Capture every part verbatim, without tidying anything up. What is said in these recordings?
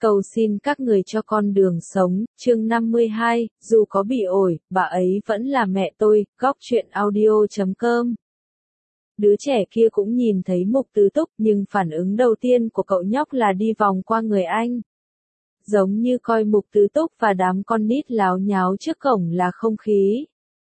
Cầu xin các người cho con đường sống, chương năm mươi hai, dù có bị ổi, bà ấy vẫn là mẹ tôi, góc truyện audio chấm com. Đứa trẻ kia cũng nhìn thấy Mục Tứ Túc, nhưng phản ứng đầu tiên của cậu nhóc là đi vòng qua người anh. Giống như coi Mục Tứ Túc và đám con nít láo nháo trước cổng là không khí.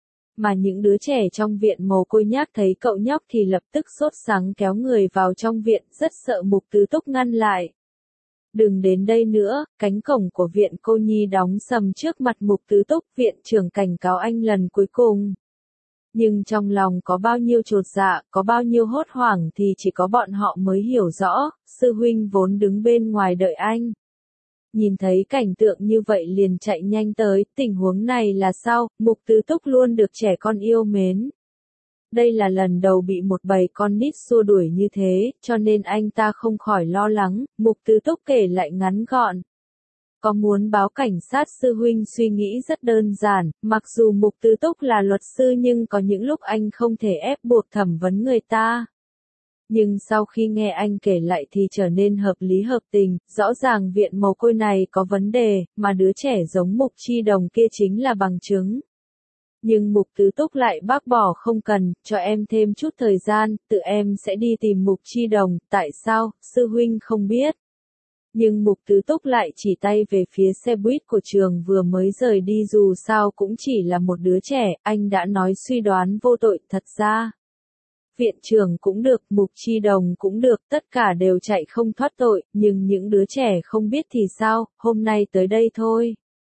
Mà những đứa trẻ trong viện mồ côi nhác thấy cậu nhóc thì lập tức sốt sắng kéo người vào trong viện, rất sợ Mục Tứ Túc ngăn lại. Đừng đến đây nữa, cánh cổng của viện cô nhi đóng sầm trước mặt Mục Tứ Túc, viện trưởng cảnh cáo anh lần cuối cùng. Nhưng trong lòng có bao nhiêu chột dạ, có bao nhiêu hốt hoảng thì chỉ có bọn họ mới hiểu rõ, sư huynh vốn đứng bên ngoài đợi anh. Nhìn thấy cảnh tượng như vậy liền chạy nhanh tới, tình huống này là sao, Mục Tứ Túc luôn được trẻ con yêu mến. Đây là lần đầu bị một bầy con nít xua đuổi như thế, cho nên anh ta không khỏi lo lắng, Mục Tứ Túc kể lại ngắn gọn. Có muốn báo cảnh sát sư huynh suy nghĩ rất đơn giản, mặc dù Mục Tứ Túc là luật sư nhưng có những lúc anh không thể ép buộc thẩm vấn người ta. Nhưng sau khi nghe anh kể lại thì trở nên hợp lý hợp tình, rõ ràng viện mồ côi này có vấn đề, mà đứa trẻ giống Mục Chi Đồng kia chính là bằng chứng. Nhưng Mục Tứ Túc lại bác bỏ không cần, cho em thêm chút thời gian, tự em sẽ đi tìm Mục Chi Đồng, tại sao, sư huynh không biết. Nhưng Mục Tứ Túc lại chỉ tay về phía xe buýt của trường vừa mới rời đi dù sao cũng chỉ là một đứa trẻ, anh đã nói suy đoán vô tội, thật ra. Viện trưởng cũng được, Mục Chi Đồng cũng được, tất cả đều chạy không thoát tội, nhưng những đứa trẻ không biết thì sao, hôm nay tới đây thôi.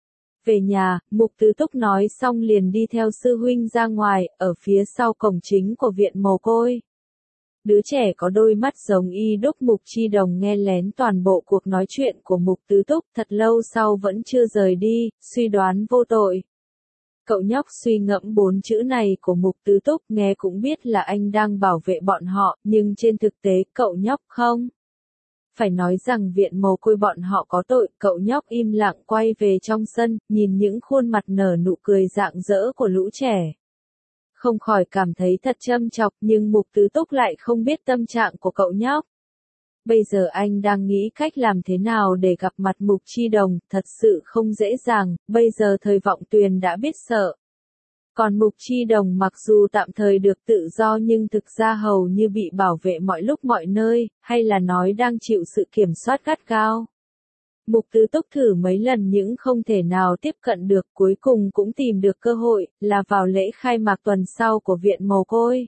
Về nhà, Mục Tứ Túc nói xong liền đi theo sư huynh ra ngoài, ở phía sau cổng chính của viện mồ côi. Đứa trẻ có đôi mắt giống y đúc Mục Chi Đồng nghe lén toàn bộ cuộc nói chuyện của Mục Tứ Túc thật lâu sau vẫn chưa rời đi, suy đoán vô tội. Cậu nhóc suy ngẫm bốn chữ này của Mục Tứ Túc nghe cũng biết là anh đang bảo vệ bọn họ, nhưng trên thực tế cậu nhóc không. Phải nói rằng viện mồ côi bọn họ có tội, cậu nhóc im lặng quay về trong sân, nhìn những khuôn mặt nở nụ cười rạng rỡ của lũ trẻ. Không khỏi cảm thấy thật châm chọc, nhưng Mục Tứ Túc lại không biết tâm trạng của cậu nhóc. Bây giờ anh đang nghĩ cách làm thế nào để gặp mặt Mục Chi Đồng, thật sự không dễ dàng, bây giờ thời Vọng Tuyền đã biết sợ. Còn Mục Chi Đồng mặc dù tạm thời được tự do nhưng thực ra hầu như bị bảo vệ mọi lúc mọi nơi, hay là nói đang chịu sự kiểm soát gắt gao. Mục Tứ Túc thử mấy lần nhưng không thể nào tiếp cận được, cuối cùng cũng tìm được cơ hội, là vào lễ khai mạc tuần sau của viện mồ côi.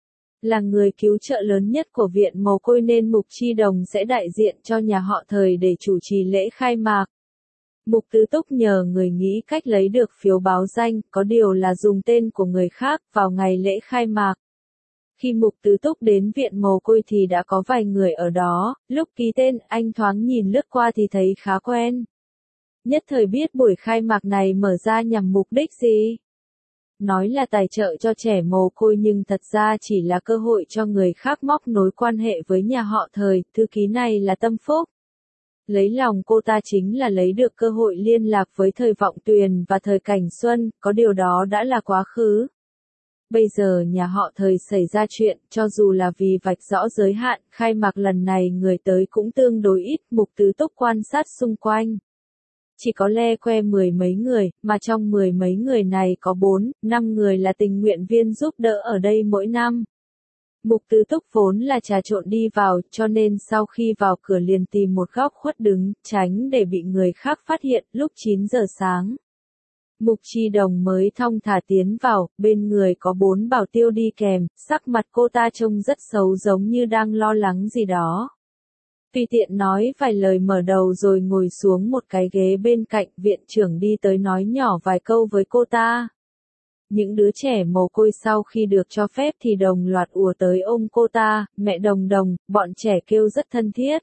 Là người cứu trợ lớn nhất của viện mồ côi nên Mục Chi Đồng sẽ đại diện cho nhà họ Thời để chủ trì lễ khai mạc. Mục Tứ Túc nhờ người nghĩ cách lấy được phiếu báo danh, có điều là dùng tên của người khác, vào ngày lễ khai mạc. Khi Mục Tứ Túc đến viện mồ côi thì đã có vài người ở đó, lúc ký tên anh thoáng nhìn lướt qua thì thấy khá quen. Nhất thời biết buổi khai mạc này mở ra nhằm mục đích gì? Nói là tài trợ cho trẻ mồ côi nhưng thật ra chỉ là cơ hội cho người khác móc nối quan hệ với nhà họ Thời, thư ký này là Tâm Phúc. Lấy lòng cô ta chính là lấy được cơ hội liên lạc với Thời Vọng Tuyền và Thời Cảnh Xuân, có điều đó đã là quá khứ. Bây giờ nhà họ Thời xảy ra chuyện, cho dù là vì vạch rõ giới hạn, khai mạc lần này người tới cũng tương đối ít, Mục Tứ Túc quan sát xung quanh. Chỉ có le que mười mấy người, mà trong mười mấy người này có bốn, năm người là tình nguyện viên giúp đỡ ở đây mỗi năm. Mục Tứ Túc vốn là trà trộn đi vào, cho nên sau khi vào cửa liền tìm một góc khuất đứng, tránh để bị người khác phát hiện, lúc chín giờ sáng. Mục Chi Đồng mới thong thả tiến vào, bên người có bốn bảo tiêu đi kèm, sắc mặt cô ta trông rất xấu giống như đang lo lắng gì đó. Tùy tiện nói vài lời mở đầu rồi ngồi xuống một cái ghế bên cạnh, viện trưởng đi tới nói nhỏ vài câu với cô ta. Những đứa trẻ mồ côi sau khi được cho phép thì đồng loạt ùa tới ôm cô ta, mẹ Đồng Đồng, bọn trẻ kêu rất thân thiết.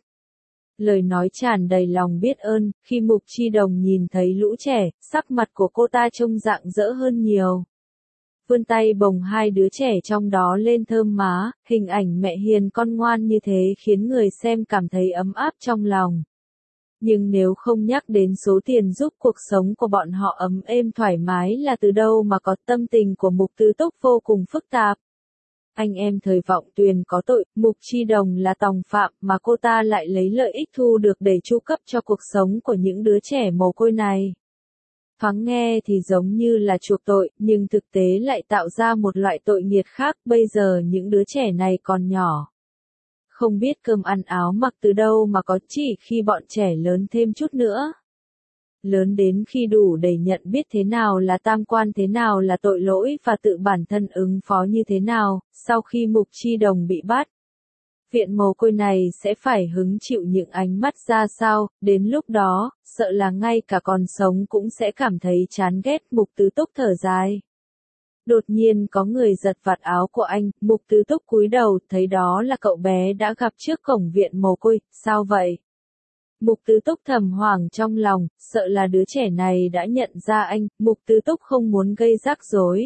Lời nói tràn đầy lòng biết ơn, khi Mục Chi Đồng nhìn thấy lũ trẻ, sắc mặt của cô ta trông rạng rỡ hơn nhiều. Vươn tay bồng hai đứa trẻ trong đó lên thơm má, hình ảnh mẹ hiền con ngoan như thế khiến người xem cảm thấy ấm áp trong lòng. Nhưng nếu không nhắc đến số tiền giúp cuộc sống của bọn họ ấm êm thoải mái là từ đâu mà có, tâm tình của Mục Tứ Túc vô cùng phức tạp. Anh em thời Vọng Tuyền có tội, Mục Chi Đồng là tòng phạm mà cô ta lại lấy lợi ích thu được để chu cấp cho cuộc sống của những đứa trẻ mồ côi này. Thoáng nghe thì giống như là chuộc tội, nhưng thực tế lại tạo ra một loại tội nghiệt khác. Bây giờ những đứa trẻ này còn nhỏ, không biết cơm ăn áo mặc từ đâu mà có, chỉ khi bọn trẻ lớn thêm chút nữa, lớn đến khi đủ để nhận biết thế nào là tam quan, thế nào là tội lỗi và tự bản thân ứng phó như thế nào, sau khi Mục Chi Đồng bị bắt, viện mồ côi này sẽ phải hứng chịu những ánh mắt ra sao, đến lúc đó, sợ là ngay cả còn sống cũng sẽ cảm thấy chán ghét. Mục Tứ Túc thở dài. Đột nhiên có người giật vạt áo của anh, Mục Tứ Túc cúi đầu, thấy đó là cậu bé đã gặp trước cổng viện mồ côi. Sao vậy? Mục Tứ Túc thầm hoảng trong lòng, sợ là đứa trẻ này đã nhận ra anh. Mục Tứ Túc không muốn gây rắc rối,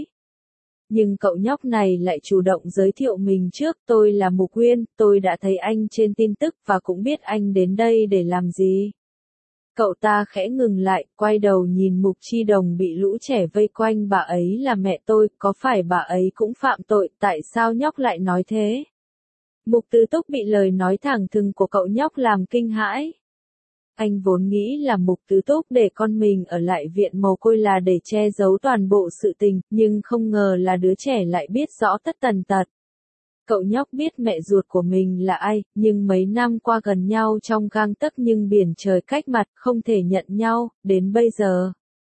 nhưng cậu nhóc này lại chủ động giới thiệu mình trước. Tôi là Mục Uyên, tôi đã thấy anh trên tin tức và cũng biết anh đến đây để làm gì. Cậu ta khẽ ngừng lại, quay đầu nhìn Mục Chi Đồng bị lũ trẻ vây quanh. Bà ấy là mẹ tôi, có phải bà ấy cũng phạm tội, tại sao nhóc lại nói thế? Mục Tứ Túc bị lời nói thẳng thừng của cậu nhóc làm kinh hãi. Anh vốn nghĩ là Mục Tứ Túc để con mình ở lại viện mồ côi là để che giấu toàn bộ sự tình, nhưng không ngờ là đứa trẻ lại biết rõ tất tần tật. Cậu nhóc biết mẹ ruột của mình là ai, nhưng mấy năm qua gần nhau trong gang tấc nhưng biển trời cách mặt, không thể nhận nhau, đến bây giờ.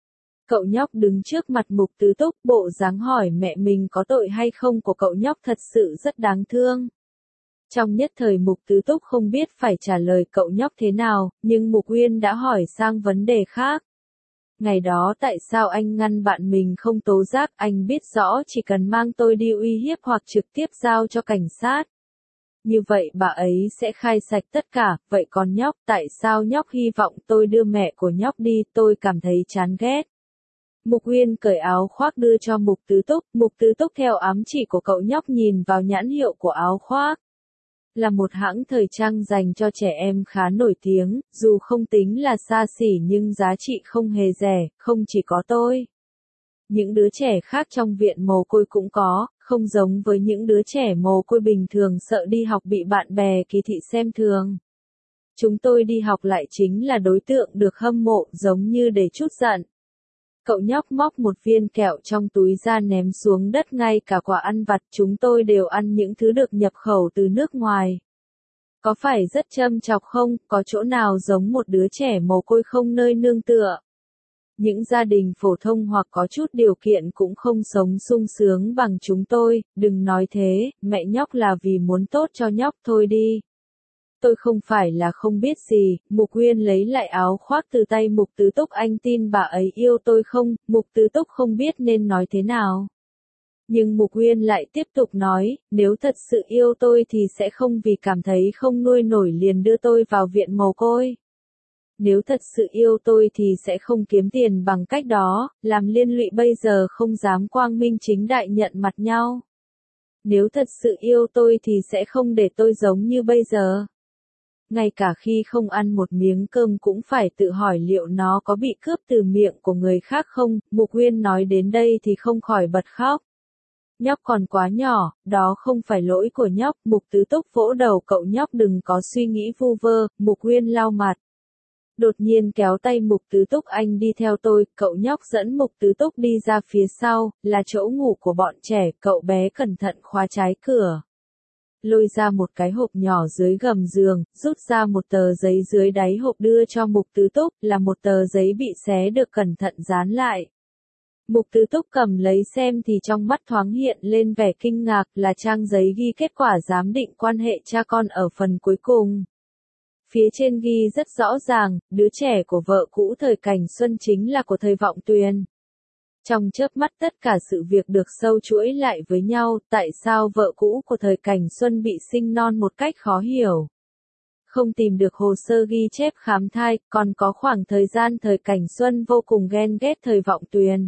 Cậu nhóc đứng trước mặt Mục Tứ Túc, bộ dáng hỏi mẹ mình có tội hay không của cậu nhóc thật sự rất đáng thương. Trong nhất thời Mục Tứ Túc không biết phải trả lời cậu nhóc thế nào, nhưng Mục Uyên đã hỏi sang vấn đề khác. Ngày đó tại sao anh ngăn bạn mình không tố giác? Anh biết rõ chỉ cần mang tôi đi uy hiếp hoặc trực tiếp giao cho cảnh sát, như vậy bà ấy sẽ khai sạch tất cả. Vậy còn nhóc, tại sao nhóc hy vọng tôi đưa mẹ của nhóc đi? Tôi cảm thấy chán ghét. Mục Uyên cởi áo khoác đưa cho Mục Tứ Túc. Mục Tứ Túc theo ám chỉ của cậu nhóc nhìn vào nhãn hiệu của áo khoác. Là một hãng thời trang dành cho trẻ em khá nổi tiếng, dù không tính là xa xỉ nhưng giá trị không hề rẻ. Không chỉ có tôi, những đứa trẻ khác trong viện mồ côi cũng có, không giống với những đứa trẻ mồ côi bình thường sợ đi học bị bạn bè kỳ thị xem thường. Chúng tôi đi học lại chính là đối tượng được hâm mộ, giống như để trút giận. Cậu nhóc móc một viên kẹo trong túi ra ném xuống đất. Ngay cả quả ăn vặt chúng tôi đều ăn những thứ được nhập khẩu từ nước ngoài. Có phải rất châm chọc không? Có chỗ nào giống một đứa trẻ mồ côi không nơi nương tựa? Những gia đình phổ thông hoặc có chút điều kiện cũng không sống sung sướng bằng chúng tôi. Đừng nói thế, mẹ nhóc là vì muốn tốt cho nhóc thôi đi. Tôi không phải là không biết gì. Mục Uyên lấy lại áo khoác từ tay Mục Tứ Túc. Anh tin bà ấy yêu tôi không? Mục Tứ Túc không biết nên nói thế nào. Nhưng Mục Uyên lại tiếp tục nói, nếu thật sự yêu tôi thì sẽ không vì cảm thấy không nuôi nổi liền đưa tôi vào viện mồ côi. Nếu thật sự yêu tôi thì sẽ không kiếm tiền bằng cách đó, làm liên lụy bây giờ không dám quang minh chính đại nhận mặt nhau. Nếu thật sự yêu tôi thì sẽ không để tôi giống như bây giờ. Ngay cả khi không ăn một miếng cơm cũng phải tự hỏi liệu nó có bị cướp từ miệng của người khác không. Mục Uyên nói đến đây thì không khỏi bật khóc. Nhóc còn quá nhỏ, đó không phải lỗi của nhóc. Mục Tứ Túc vỗ đầu cậu nhóc, đừng có suy nghĩ vu vơ. Mục Uyên lau mặt, đột nhiên kéo tay Mục Tứ Túc, anh đi theo tôi. Cậu nhóc dẫn Mục Tứ Túc đi ra phía sau, là chỗ ngủ của bọn trẻ. Cậu bé cẩn thận khóa trái cửa, lôi ra một cái hộp nhỏ dưới gầm giường, rút ra một tờ giấy dưới đáy hộp đưa cho Mục Tứ Túc, là một tờ giấy bị xé được cẩn thận dán lại. Mục Tứ Túc cầm lấy xem thì trong mắt thoáng hiện lên vẻ kinh ngạc, là trang giấy ghi kết quả giám định quan hệ cha con ở phần cuối cùng. Phía trên ghi rất rõ ràng, đứa trẻ của vợ cũ thời Cảnh Xuân chính là của thời Vọng Tuyền. Trong chớp mắt tất cả sự việc được sâu chuỗi lại với nhau. Tại sao vợ cũ của thời Cảnh Xuân bị sinh non một cách khó hiểu? Không tìm được hồ sơ ghi chép khám thai, còn có khoảng thời gian thời Cảnh Xuân vô cùng ghen ghét thời Vọng Tuyền.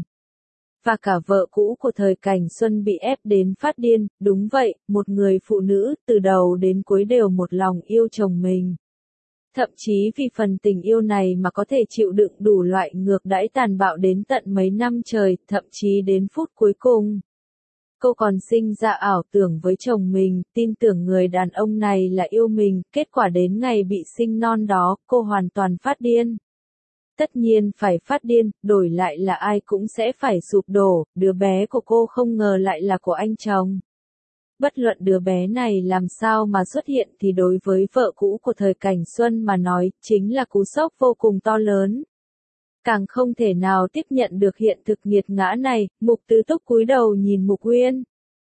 Và cả vợ cũ của thời Cảnh Xuân bị ép đến phát điên. Đúng vậy, một người phụ nữ từ đầu đến cuối đều một lòng yêu chồng mình. Thậm chí vì phần tình yêu này mà có thể chịu đựng đủ loại ngược đãi tàn bạo đến tận mấy năm trời, thậm chí đến phút cuối cùng. Cô còn sinh ra ảo tưởng với chồng mình, tin tưởng người đàn ông này là yêu mình, kết quả đến ngày bị sinh non đó, cô hoàn toàn phát điên. Tất nhiên phải phát điên, đổi lại là ai cũng sẽ phải sụp đổ, đứa bé của cô không ngờ lại là của anh chồng. Bất luận đứa bé này làm sao mà xuất hiện thì đối với vợ cũ của thời Cảnh Xuân mà nói, chính là cú sốc vô cùng to lớn. Càng không thể nào tiếp nhận được hiện thực nghiệt ngã này, Mục Tứ Túc cúi đầu nhìn Mục Uyên.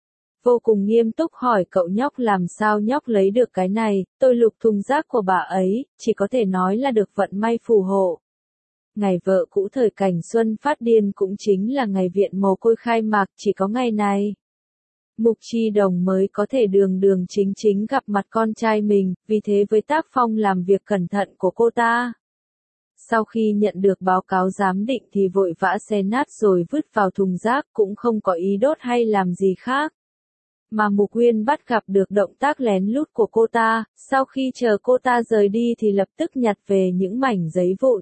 Vô cùng nghiêm túc hỏi cậu nhóc làm sao nhóc lấy được cái này, tôi lục thùng rác của bà ấy, chỉ có thể nói là được vận may phù hộ. Ngày vợ cũ thời Cảnh Xuân phát điên cũng chính là ngày viện mồ côi khai mạc, chỉ có ngày này. Mục Chi Đồng mới có thể đường đường chính chính gặp mặt con trai mình, vì thế với tác phong làm việc cẩn thận của cô ta. Sau khi nhận được báo cáo giám định thì vội vã xé nát rồi vứt vào thùng rác, cũng không có ý đốt hay làm gì khác. Mà Mục Uyên bắt gặp được động tác lén lút của cô ta, sau khi chờ cô ta rời đi thì lập tức nhặt về những mảnh giấy vụn.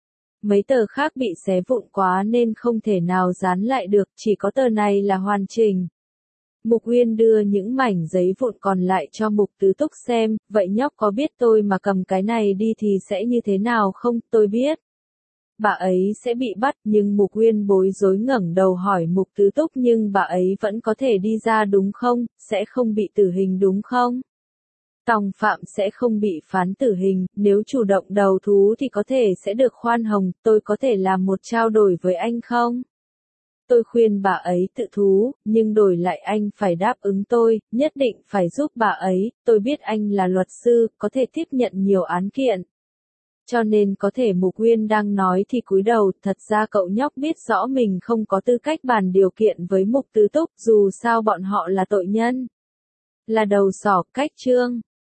Mấy tờ khác bị xé vụn quá nên không thể nào dán lại được, chỉ có tờ này là hoàn chỉnh. Mục Uyên đưa những mảnh giấy vụn còn lại cho Mục Tứ Túc xem, vậy nhóc có biết tôi mà cầm cái này đi thì sẽ như thế nào không, tôi biết. Bà ấy sẽ bị bắt, nhưng Mục Uyên bối rối ngẩng đầu hỏi Mục Tứ Túc nhưng bà ấy vẫn có thể đi ra đúng không, sẽ không bị tử hình đúng không? Tòng phạm sẽ không bị phán tử hình, nếu chủ động đầu thú thì có thể sẽ được khoan hồng, tôi có thể làm một trao đổi với anh không? Tôi khuyên bà ấy tự thú, nhưng đổi lại anh phải đáp ứng tôi, nhất định phải giúp bà ấy, tôi biết anh là luật sư, có thể tiếp nhận nhiều án kiện. Cho nên có thể Mục Uyên đang nói thì cúi đầu, thật ra cậu nhóc biết rõ mình không có tư cách bàn điều kiện với Mục Tứ Túc, dù sao bọn họ là tội nhân. Là đầu sỏ, cách chương.